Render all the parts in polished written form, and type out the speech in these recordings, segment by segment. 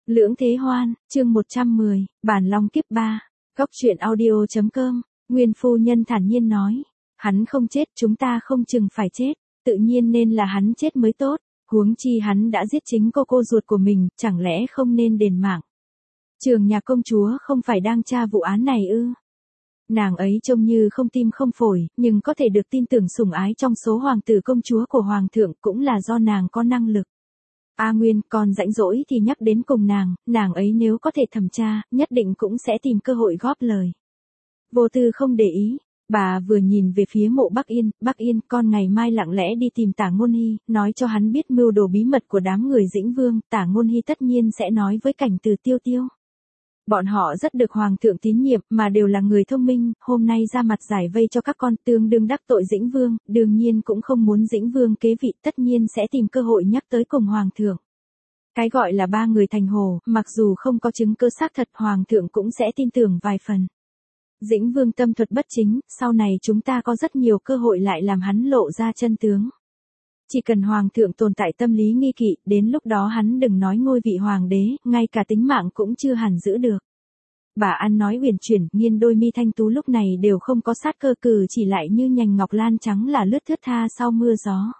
Lưỡng Thế Hoan, chương 110, Bản Long Kiếp 3, Góc truyện audio.com, Nguyên phu nhân thản nhiên nói, hắn không chết chúng ta không chừng phải chết, tự nhiên nên là hắn chết mới tốt, huống chi hắn đã giết chính cô ruột của mình, chẳng lẽ không nên đền mạng. Trường nhà công chúa không phải đang tra vụ án này ư? Nàng ấy trông như không tim không phổi, nhưng có thể được tin tưởng sủng ái trong số hoàng tử công chúa của hoàng thượng cũng là do nàng có năng lực. A Nguyên, còn rảnh rỗi thì nhắc đến cùng nàng ấy nếu có thể thẩm tra, nhất định cũng sẽ tìm cơ hội góp lời. Vô Tư không để ý, bà vừa nhìn về phía Mộ Bắc Yên, con ngày mai lặng lẽ đi tìm Tả Ngôn Hy, nói cho hắn biết mưu đồ bí mật của đám người Dĩnh Vương, Tả Ngôn Hy tất nhiên sẽ nói với Cảnh Từ Tiêu Tiêu. Bọn họ rất được hoàng thượng tín nhiệm, mà đều là người thông minh, hôm nay ra mặt giải vây cho các con, tương đương đắc tội Dĩnh Vương, đương nhiên cũng không muốn Dĩnh Vương kế vị, tất nhiên sẽ tìm cơ hội nhắc tới cùng hoàng thượng. Cái gọi là ba người thành hồ, mặc dù không có chứng cứ xác thật, hoàng thượng cũng sẽ tin tưởng vài phần. Dĩnh Vương tâm thuật bất chính, sau này chúng ta có rất nhiều cơ hội lại làm hắn lộ ra chân tướng. Chỉ cần hoàng thượng tồn tại tâm lý nghi kỵ, đến lúc đó hắn đừng nói ngôi vị hoàng đế, ngay cả tính mạng cũng chưa hẳn giữ được. Bà ăn nói uyển chuyển, nghiêng đôi mi thanh tú lúc này đều không có sát cơ, cử chỉ lại như nhành ngọc lan trắng là lướt thướt tha sau mưa gió.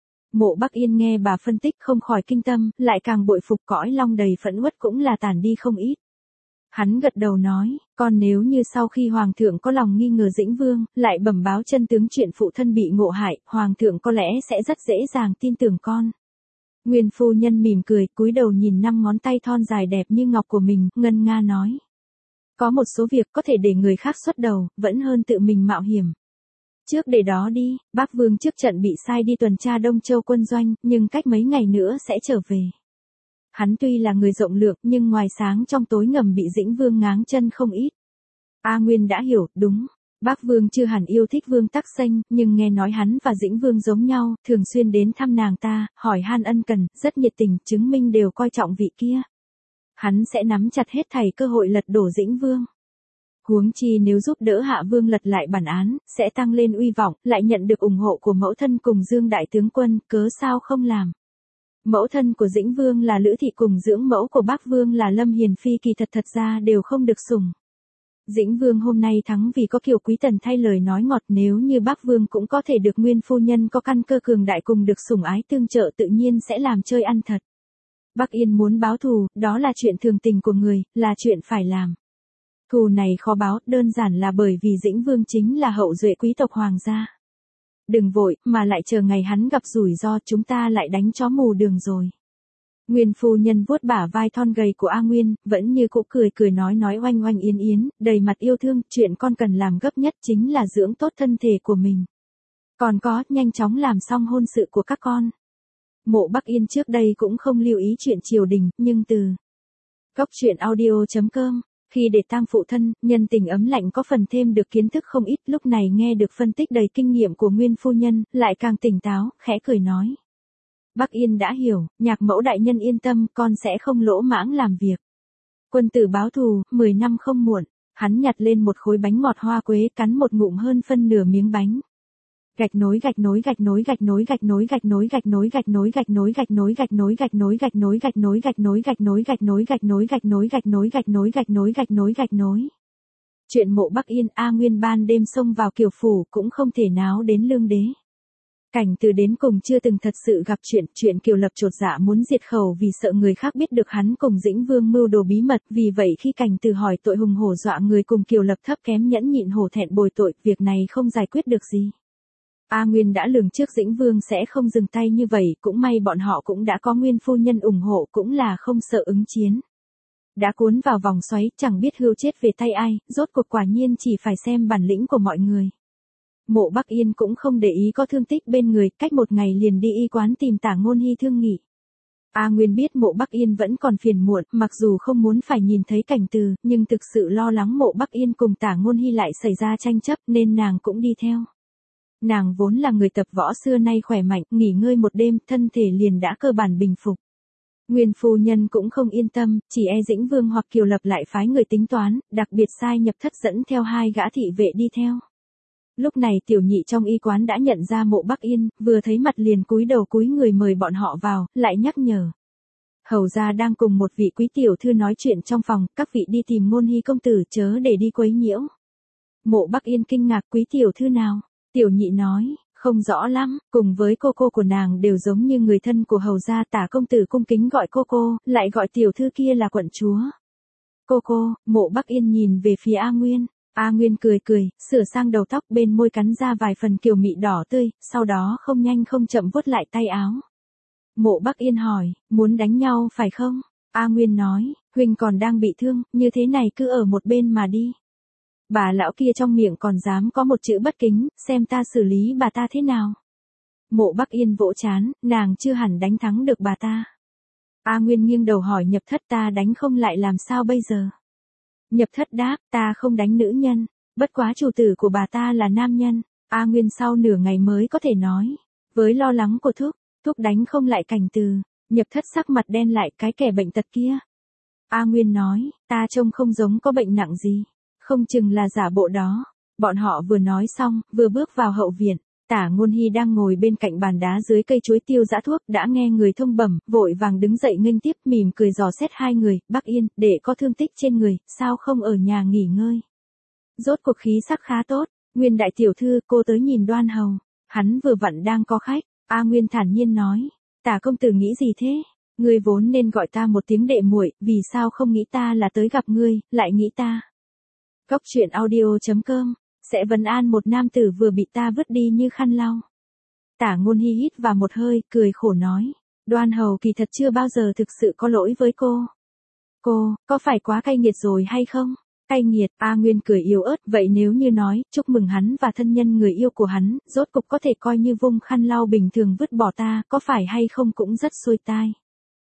Mộ Bắc Yên nghe bà phân tích không khỏi kinh tâm, lại càng bội phục, cõi lòng đầy phẫn uất cũng là tản đi không ít. Hắn gật đầu nói, còn nếu như sau khi hoàng thượng có lòng nghi ngờ Dĩnh Vương, lại bẩm báo chân tướng chuyện phụ thân bị ngộ hại, hoàng thượng có lẽ sẽ rất dễ dàng tin tưởng con. Nguyên phu nhân mỉm cười, cúi đầu nhìn 5 ngón tay thon dài đẹp như ngọc của mình, ngân nga nói. Có một số việc có thể để người khác xuất đầu, vẫn hơn tự mình mạo hiểm. Trước để đó đi, Bắc Vương trước trận bị sai đi tuần tra Đông Châu quân doanh, nhưng cách mấy ngày nữa sẽ trở về. Hắn tuy là người rộng lượng, nhưng ngoài sáng trong tối ngầm bị Dĩnh Vương ngáng chân không ít. A Nguyên đã hiểu, đúng. Bắc Vương chưa hẳn yêu thích Vương Tắc Xanh, nhưng nghe nói hắn và Dĩnh Vương giống nhau, thường xuyên đến thăm nàng ta, hỏi han ân cần, rất nhiệt tình, chứng minh đều coi trọng vị kia. Hắn sẽ nắm chặt hết thảy cơ hội lật đổ Dĩnh Vương. Huống chi nếu giúp đỡ Hạ Vương lật lại bản án, sẽ tăng lên uy vọng, lại nhận được ủng hộ của mẫu thân cùng Dương đại tướng quân, cớ sao không làm. Mẫu thân của Dĩnh Vương là Lữ Thị, cùng dưỡng mẫu của Bắc Vương là Lâm Hiền Phi, kỳ thật ra đều không được sủng. Dĩnh Vương hôm nay thắng vì có Kiều Quý Tần thay lời nói ngọt, nếu như Bắc Vương cũng có thể được Nguyên phu nhân có căn cơ cường đại cùng được sủng ái tương trợ, tự nhiên sẽ làm chơi ăn thật. Bắc Yên muốn báo thù, đó là chuyện thường tình của người, là chuyện phải làm. Thù này khó báo, đơn giản là bởi vì Dĩnh Vương chính là hậu duệ quý tộc hoàng gia. Đừng vội, mà lại chờ ngày hắn gặp rủi ro, chúng ta lại đánh chó mù đường rồi. Nguyên phu nhân vuốt bả vai thon gầy của A Nguyên, vẫn như cũ cười nói oanh oanh yến yến, đầy mặt yêu thương, chuyện con cần làm gấp nhất chính là dưỡng tốt thân thể của mình. Còn có, nhanh chóng làm xong hôn sự của các con. Mộ Bắc Yên trước đây cũng không lưu ý chuyện triều đình, nhưng từ Góc truyện audio.com, khi để tang phụ thân, nhân tình ấm lạnh có phần thêm được kiến thức không ít, lúc này nghe được phân tích đầy kinh nghiệm của Nguyên phu nhân, lại càng tỉnh táo, khẽ cười nói. Bắc Yên đã hiểu, nhạc mẫu đại nhân yên tâm, con sẽ không lỗ mãng làm việc. Quân tử báo thù, 10 năm không muộn. Hắn nhặt lên một khối bánh ngọt hoa quế, cắn một ngụm hơn phân nửa miếng bánh. Gạch nối Chuyện Mộ Bắc Yên. A Nguyên ban đêm xông vào Kiều phủ cũng không thể náo đến Lương Đế. Cảnh Từ đến cùng chưa từng thật sự gặp chuyện Kiều Lập chột dạ muốn diệt khẩu vì sợ người khác biết được hắn cùng Dĩnh Vương mưu đồ bí mật, vì vậy khi Cảnh Từ hỏi tội hùng hổ dọa người cùng Kiều Lập thấp kém nhẫn nhịn hổ thẹn bồi tội, việc này không giải quyết được gì. A Nguyên đã lường trước Dĩnh Vương sẽ không dừng tay như vậy, cũng may bọn họ cũng đã có Nguyên phu nhân ủng hộ, cũng là không sợ ứng chiến. Đã cuốn vào vòng xoáy, chẳng biết hươu chết về tay ai, rốt cuộc quả nhiên chỉ phải xem bản lĩnh của mọi người. Mộ Bắc Yên cũng không để ý có thương tích bên người, cách một ngày liền đi y quán tìm Tả Ngôn Hy thương nghị. A Nguyên biết Mộ Bắc Yên vẫn còn phiền muộn, mặc dù không muốn phải nhìn thấy Cảnh Từ, nhưng thực sự lo lắng Mộ Bắc Yên cùng Tả Ngôn Hy lại xảy ra tranh chấp, nên nàng cũng đi theo. Nàng vốn là người tập võ xưa nay khỏe mạnh, nghỉ ngơi một đêm, thân thể liền đã cơ bản bình phục. Nguyên phu nhân cũng không yên tâm, chỉ e Dĩnh Vương hoặc Kiều Lập lại phái người tính toán, đặc biệt sai nhập thất dẫn theo 2 gã thị vệ đi theo. Lúc này tiểu nhị trong y quán đã nhận ra Mộ Bắc Yên, vừa thấy mặt liền cúi đầu cúi người mời bọn họ vào, lại nhắc nhở. Hầu gia đang cùng một vị quý tiểu thư nói chuyện trong phòng, các vị đi tìm Ngôn Hy công tử chớ để đi quấy nhiễu. Mộ Bắc Yên kinh ngạc, quý tiểu thư nào? Tiểu nhị nói, không rõ lắm, cùng với cô của nàng đều giống như người thân của hầu gia. Tả công tử cung kính gọi cô, lại gọi tiểu thư kia là quận chúa. Cô, Mộ Bắc Yên nhìn về phía A Nguyên. A Nguyên cười, sửa sang đầu tóc, bên môi cắn ra vài phần kiều mị đỏ tươi, sau đó không nhanh không chậm vuốt lại tay áo. Mộ Bắc Yên hỏi, muốn đánh nhau phải không? A Nguyên nói, huynh còn đang bị thương, như thế này cứ ở một bên mà đi. Bà lão kia trong miệng còn dám có một chữ bất kính, xem ta xử lý bà ta thế nào. Mộ Bắc Yên vỗ chán, nàng chưa hẳn đánh thắng được bà ta. A Nguyên nghiêng đầu hỏi Nhập Thất, ta đánh không lại làm sao bây giờ? Nhập Thất đáp, ta không đánh nữ nhân, bất quá chủ tử của bà ta là nam nhân. A Nguyên sau nửa ngày mới có thể nói, với lo lắng của Thúc đánh không lại Cảnh Từ. Nhập Thất sắc mặt đen lại, cái kẻ bệnh tật kia. A Nguyên nói, ta trông không giống có bệnh nặng gì, không chừng là giả bộ đó. Bọn họ vừa nói xong, vừa bước vào hậu viện. Tả Ngôn Hy đang ngồi bên cạnh bàn đá dưới cây chuối tiêu giã thuốc, đã nghe người thông bẩm, vội vàng đứng dậy nghênh tiếp, mỉm cười dò xét hai người. Bắc Yên, để có thương tích trên người, sao không ở nhà nghỉ ngơi? Rốt cuộc khí sắc khá tốt. Nguyên đại tiểu thư, cô tới nhìn Đoan hầu. Hắn vừa vặn đang có khách. A Nguyên thản nhiên nói, Tả công tử nghĩ gì thế? Ngươi vốn nên gọi ta một tiếng đệ muội, vì sao không nghĩ ta là tới gặp ngươi, lại nghĩ ta? Cốc truyện audio.com sẽ vấn an một nam tử vừa bị ta vứt đi như khăn lau. Tả Ngôn Hy hít vào một hơi, cười khổ nói, Đoan hầu kỳ thật chưa bao giờ thực sự có lỗi với cô. Cô, có phải quá cay nghiệt rồi hay không? Cay nghiệt, A Nguyên cười yếu ớt, vậy nếu như nói, chúc mừng hắn và thân nhân người yêu của hắn, rốt cục có thể coi như vung khăn lau bình thường vứt bỏ ta, có phải hay không cũng rất xuôi tai.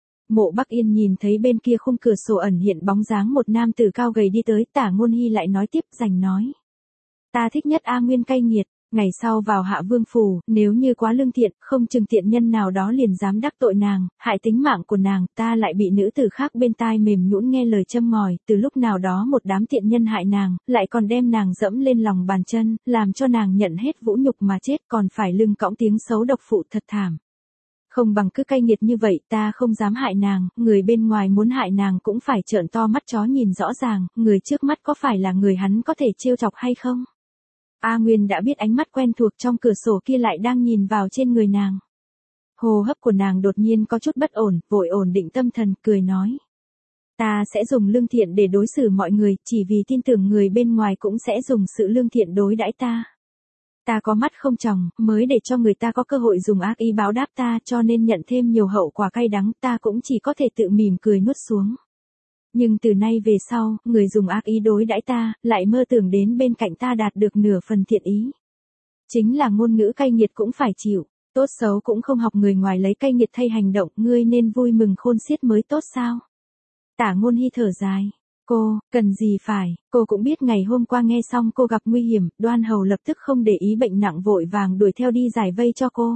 Mộ Bắc Yên nhìn thấy bên kia khung cửa sổ ẩn hiện bóng dáng một nam tử cao gầy đi tới. Tả Ngôn Hy lại nói tiếp, rành nói, ta thích nhất A Nguyên cay nghiệt, ngày sau vào Hạ Vương phủ, nếu như quá lương thiện, không chừng tiện nhân nào đó liền dám đắc tội nàng, hại tính mạng của nàng, ta lại bị nữ tử khác bên tai mềm nhũn nghe lời châm ngòi, từ lúc nào đó một đám tiện nhân hại nàng, lại còn đem nàng dẫm lên lòng bàn chân, làm cho nàng nhận hết vũ nhục mà chết, còn phải lưng cõng tiếng xấu độc phụ, thật thảm. Không bằng cứ cay nghiệt như vậy, ta không dám hại nàng, người bên ngoài muốn hại nàng cũng phải trợn to mắt chó nhìn rõ ràng, người trước mắt có phải là người hắn có thể trêu chọc hay không? A Nguyên đã biết ánh mắt quen thuộc trong cửa sổ kia lại đang nhìn vào trên người nàng. Hô hấp của nàng đột nhiên có chút bất ổn, vội ổn định tâm thần, cười nói. Ta sẽ dùng lương thiện để đối xử mọi người, chỉ vì tin tưởng người bên ngoài cũng sẽ dùng sự lương thiện đối đãi ta. Ta có mắt không tròng, mới để cho người ta có cơ hội dùng ác ý báo đáp ta, cho nên nhận thêm nhiều hậu quả cay đắng, ta cũng chỉ có thể tự mỉm cười nuốt xuống. Nhưng từ nay về sau, người dùng ác ý đối đãi ta, lại mơ tưởng đến bên cạnh ta đạt được nửa phần thiện ý. Chính là ngôn ngữ cay nghiệt cũng phải chịu, tốt xấu cũng không học người ngoài lấy cay nghiệt thay hành động, ngươi nên vui mừng khôn xiết mới tốt sao? Tả Ngôn Hy thở dài. Cô, cần gì phải, cô cũng biết ngày hôm qua nghe xong cô gặp nguy hiểm, Đoan hầu lập tức không để ý bệnh nặng vội vàng đuổi theo đi giải vây cho cô.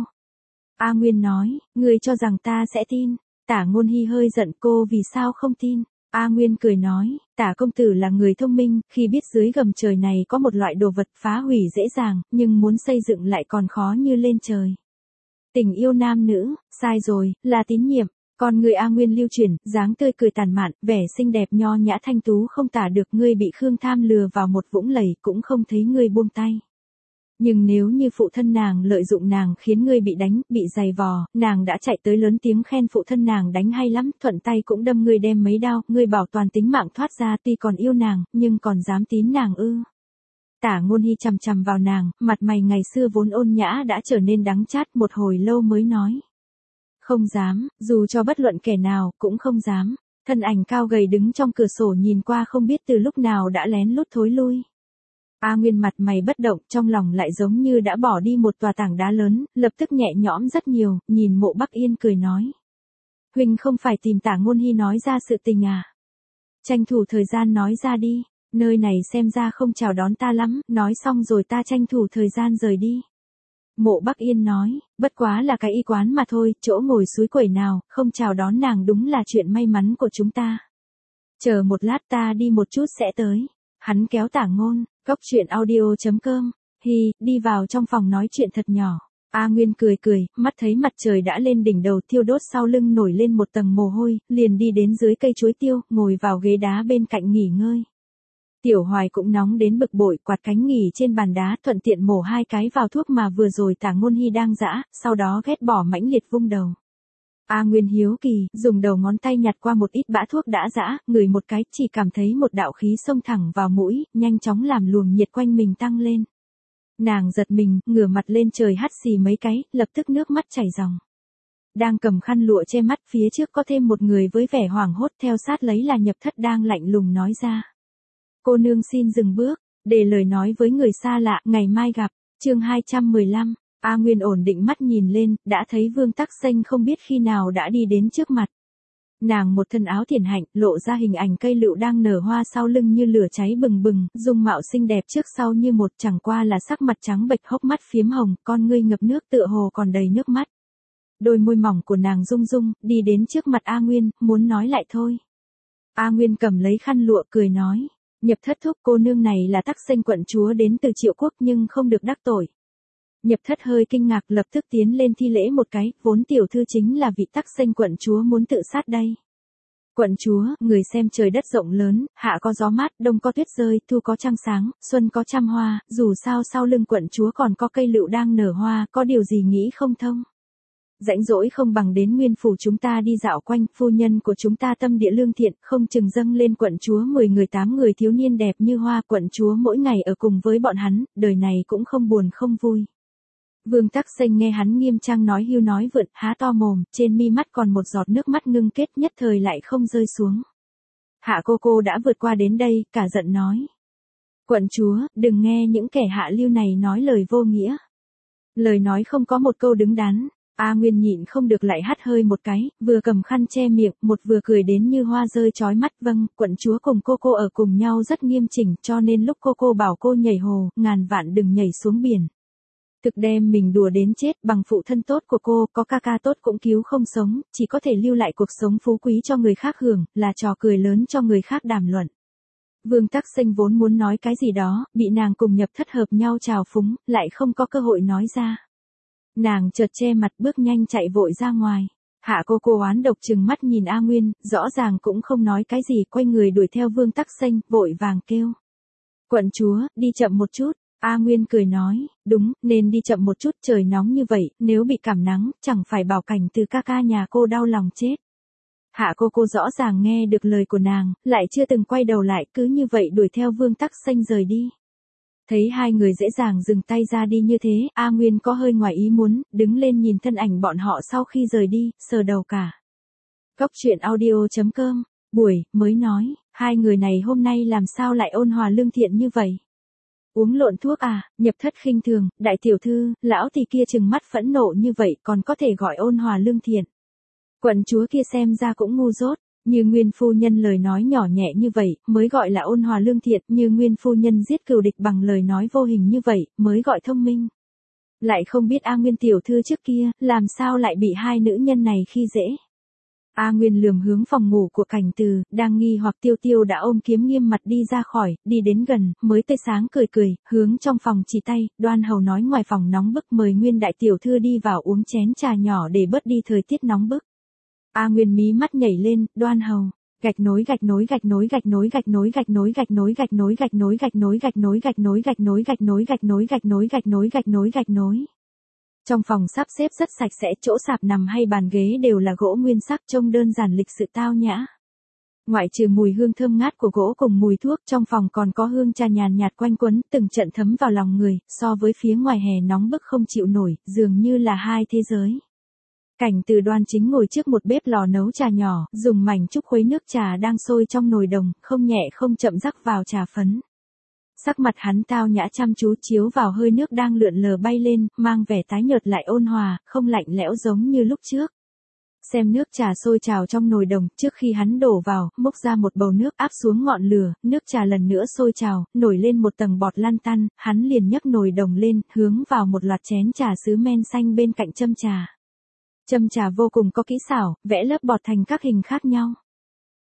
A Nguyên nói, ngươi cho rằng ta sẽ tin? Tả Ngôn Hy hơi giận, cô vì sao không tin? A Nguyên cười nói, Tả công tử là người thông minh, khi biết dưới gầm trời này có một loại đồ vật phá hủy dễ dàng, nhưng muốn xây dựng lại còn khó như lên trời. Tình yêu nam nữ, sai rồi, là tín nhiệm. Con người A Nguyên lưu chuyển, dáng tươi cười tàn mạn, vẻ xinh đẹp nho nhã thanh tú không tả được, ngươi bị Khương Tham lừa vào một vũng lầy cũng không thấy ngươi buông tay. Nhưng nếu như phụ thân nàng lợi dụng nàng khiến ngươi bị đánh, bị giày vò, nàng đã chạy tới lớn tiếng khen phụ thân nàng đánh hay lắm, thuận tay cũng đâm ngươi đem mấy đao, ngươi bảo toàn tính mạng thoát ra, tuy còn yêu nàng, nhưng còn dám tín nàng ư? Tả Ngôn Hy chằm chằm vào nàng, mặt mày ngày xưa vốn ôn nhã đã trở nên đắng chát, một hồi lâu mới nói. Không dám, dù cho bất luận kẻ nào, cũng không dám. Thân ảnh cao gầy đứng trong cửa sổ nhìn qua không biết từ lúc nào đã lén lút thối lui. A Nguyên mặt mày bất động, trong lòng lại giống như đã bỏ đi một tòa tảng đá lớn, lập tức nhẹ nhõm rất nhiều, nhìn Mộ Bắc Yên cười nói. Huynh không phải tìm Tả Ngôn Hy nói ra sự tình à? Tranh thủ thời gian nói ra đi, nơi này xem ra không chào đón ta lắm, nói xong rồi ta tranh thủ thời gian rời đi. Mộ Bắc Yên nói, bất quá là cái y quán mà thôi, chỗ ngồi suối quẩy nào, không chào đón nàng đúng là chuyện may mắn của chúng ta. Chờ một lát ta đi một chút sẽ tới. Hắn kéo Tả Ngôn, cốc truyện audio.com, đi vào trong phòng nói chuyện thật nhỏ. A Nguyên cười cười, mắt thấy mặt trời đã lên đỉnh đầu thiêu đốt sau lưng nổi lên một tầng mồ hôi, liền đi đến dưới cây chuối tiêu, ngồi vào ghế đá bên cạnh nghỉ ngơi. Tiểu Hoài cũng nóng đến bực bội, quạt cánh nghỉ trên bàn đá, thuận tiện mổ 2 cái vào thuốc mà vừa rồi Tả Ngôn Hy đang giã, sau đó ghét bỏ mãnh liệt vung đầu. A Nguyên hiếu kỳ, dùng đầu ngón tay nhặt qua một ít bã thuốc đã giã, ngửi một cái, chỉ cảm thấy một đạo khí xông thẳng vào mũi, nhanh chóng làm luồng nhiệt quanh mình tăng lên. Nàng giật mình, ngửa mặt lên trời hắt xì mấy cái, lập tức nước mắt chảy ròng. Đang cầm khăn lụa che mắt, phía trước có thêm một người với vẻ hoảng hốt, theo sát lấy là Nhập Thất đang lạnh lùng nói ra. Cô nương xin dừng bước, để lời nói với người xa lạ, ngày mai gặp. Chương 215, A Nguyên ổn định mắt nhìn lên, đã thấy Vương Tắc Xanh không biết khi nào đã đi đến trước mặt. Nàng một thân áo thiền hạnh, lộ ra hình ảnh cây lựu đang nở hoa sau lưng như lửa cháy bừng bừng, dung mạo xinh đẹp trước sau như một, chẳng qua là sắc mặt trắng bệch, hốc mắt phiếm hồng, con ngươi ngập nước tựa hồ còn đầy nước mắt. Đôi môi mỏng của nàng rung rung, đi đến trước mặt A Nguyên, muốn nói lại thôi. A Nguyên cầm lấy khăn lụa cười nói, Nhập Thất thúc, cô nương này là Tắc Xanh quận chúa đến từ Triệu Quốc nhưng không được đắc tội. Nhập Thất hơi kinh ngạc, lập tức tiến lên thi lễ một cái, vốn tiểu thư chính là vị Tắc Xanh quận chúa muốn tự sát đây. Quận chúa, người xem trời đất rộng lớn, hạ có gió mát, đông có tuyết rơi, thu có trăng sáng, xuân có trăm hoa, dù sao sau lưng quận chúa còn có cây lựu đang nở hoa, có điều gì nghĩ không thông. Rãnh rỗi không bằng đến Nguyên phủ chúng ta đi dạo quanh, phu nhân của chúng ta tâm địa lương thiện, không chừng dâng lên quận chúa 10 người 8 người thiếu niên đẹp như hoa, quận chúa mỗi ngày ở cùng với bọn hắn, đời này cũng không buồn không vui. Vương Tắc Xanh nghe hắn nghiêm trang nói hưu nói vượn, há to mồm, trên mi mắt còn một giọt nước mắt ngưng kết, nhất thời lại không rơi xuống. Hạ cô đã vượt qua đến đây, cả giận nói. Quận chúa, đừng nghe những kẻ hạ lưu này nói lời vô nghĩa. Lời nói không có một câu đứng đắn. A Nguyên nhịn không được lại hắt hơi một cái, vừa cầm khăn che miệng, một vừa cười đến như hoa rơi chói mắt. Vâng, quận chúa cùng cô ở cùng nhau rất nghiêm chỉnh, cho nên lúc cô bảo cô nhảy hồ, ngàn vạn đừng nhảy xuống biển. Thực đem mình đùa đến chết, bằng phụ thân tốt của cô, có ca tốt cũng cứu không sống, chỉ có thể lưu lại cuộc sống phú quý cho người khác hưởng, là trò cười lớn cho người khác đàm luận. Vương Tắc Xanh vốn muốn nói cái gì đó, bị nàng cùng Nhập Thất hợp nhau trào phúng, lại không có cơ hội nói ra. Nàng chợt che mặt bước nhanh chạy vội ra ngoài. Hạ cô oán độc trừng mắt nhìn A Nguyên, rõ ràng cũng không nói cái gì, quay người đuổi theo Vương Tắc Xanh, vội vàng kêu. Quận chúa, đi chậm một chút. A Nguyên cười nói, đúng, nên đi chậm một chút, trời nóng như vậy, nếu bị cảm nắng, chẳng phải Bảo Cảnh từ ca nhà cô đau lòng chết. Hạ cô rõ ràng nghe được lời của nàng, lại chưa từng quay đầu lại, cứ như vậy đuổi theo Vương Tắc Xanh rời đi. Thấy hai người dễ dàng dừng tay ra đi như thế, A Nguyên có hơi ngoài ý muốn, đứng lên nhìn thân ảnh bọn họ sau khi rời đi, sờ đầu cả. Góc truyện audio.com, buổi, mới nói, hai người này hôm nay làm sao lại ôn hòa lương thiện như vậy? Uống lộn thuốc à? Nhập Thất khinh thường, đại tiểu thư, lão thì kia trừng mắt phẫn nộ như vậy còn có thể gọi ôn hòa lương thiện. Quận chúa kia xem ra cũng ngu dốt, như Nguyên phu nhân lời nói nhỏ nhẹ như vậy, mới gọi là ôn hòa lương thiện, như Nguyên phu nhân giết cừu địch bằng lời nói vô hình như vậy, mới gọi thông minh. Lại không biết A Nguyên tiểu thư trước kia, làm sao lại bị hai nữ nhân này khi dễ. A Nguyên lườm hướng phòng ngủ của Cảnh Từ, đang nghi hoặc Tiêu đã ôm kiếm nghiêm mặt đi ra khỏi, đi đến gần, mới tươi sáng cười, hướng trong phòng chỉ tay, Đoan Hầu nói ngoài phòng nóng bức mời Nguyên đại tiểu thư đi vào uống chén trà nhỏ để bớt đi thời tiết nóng bức. A Nguyên mí mắt nhảy lên, Đoan Hầu, gạch nối. Trong phòng sắp xếp rất sạch sẽ, chỗ sạp nằm hay bàn ghế đều là gỗ nguyên sắc, trông đơn giản lịch sự tao nhã. Ngoại trừ mùi hương thơm ngát của gỗ cùng mùi thuốc, trong phòng còn có hương trà nhàn nhạt quanh quấn, từng trận thấm vào lòng người, so với phía ngoài hè nóng bức không chịu nổi, dường như là hai thế giới. Cảnh Từ đoan chính ngồi trước một bếp lò nấu trà nhỏ, dùng mảnh trúc khuấy nước trà đang sôi trong nồi đồng, không nhẹ không chậm rắc vào trà phấn. Sắc mặt hắn tao nhã chăm chú chiếu vào hơi nước đang lượn lờ bay lên, mang vẻ tái nhợt lại ôn hòa, không lạnh lẽo giống như lúc trước. Xem nước trà sôi trào trong nồi đồng, trước khi hắn đổ vào, múc ra một bầu nước áp xuống ngọn lửa, nước trà lần nữa sôi trào, nổi lên một tầng bọt lan tăn, hắn liền nhấc nồi đồng lên, hướng vào một loạt chén trà sứ men xanh bên cạnh châm trà. Châm trà vô cùng có kỹ xảo, vẽ lớp bọt thành các hình khác nhau.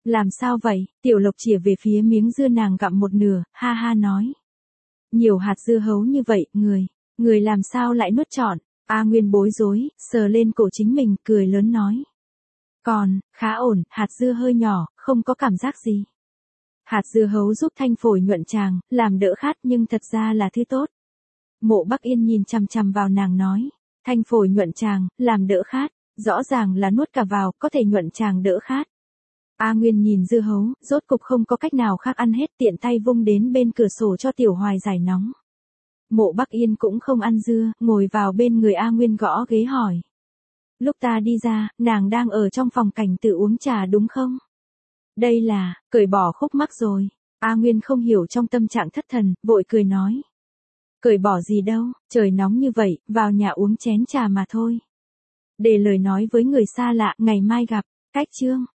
Làm sao vậy? Tiểu Lộc chìa về phía miếng dưa nàng gặm một nửa, ha ha nói. Nhiều hạt dưa hấu như vậy, người làm sao lại nuốt trọn? A Nguyên bối rối, sờ lên cổ chính mình, cười lớn nói. Còn, khá ổn, hạt dưa hơi nhỏ, không có cảm giác gì. Hạt dưa hấu giúp thanh phổi nhuận tràng, làm đỡ khát nhưng thật ra là thứ tốt. Mộ Bắc Yên nhìn chằm chằm vào nàng nói. Thanh phổi nhuận tràng, làm đỡ khát, rõ ràng là nuốt cả vào, có thể nhuận tràng đỡ khát. A Nguyên nhìn dưa hấu, rốt cục không có cách nào khác ăn hết, tiện tay vung đến bên cửa sổ cho Tiểu Hoài giải nóng. Mộ Bắc Yên cũng không ăn dưa, ngồi vào bên người A Nguyên gõ ghế hỏi. Lúc ta đi ra, nàng đang ở trong phòng cảnh tự uống trà đúng không? Đây là, cởi bỏ khúc mắc rồi. A Nguyên không hiểu trong tâm trạng thất thần, vội cười nói. Cởi bỏ gì đâu, trời nóng như vậy, vào nhà uống chén trà mà thôi. Để lời nói với người xa lạ, ngày mai gặp, cách chương.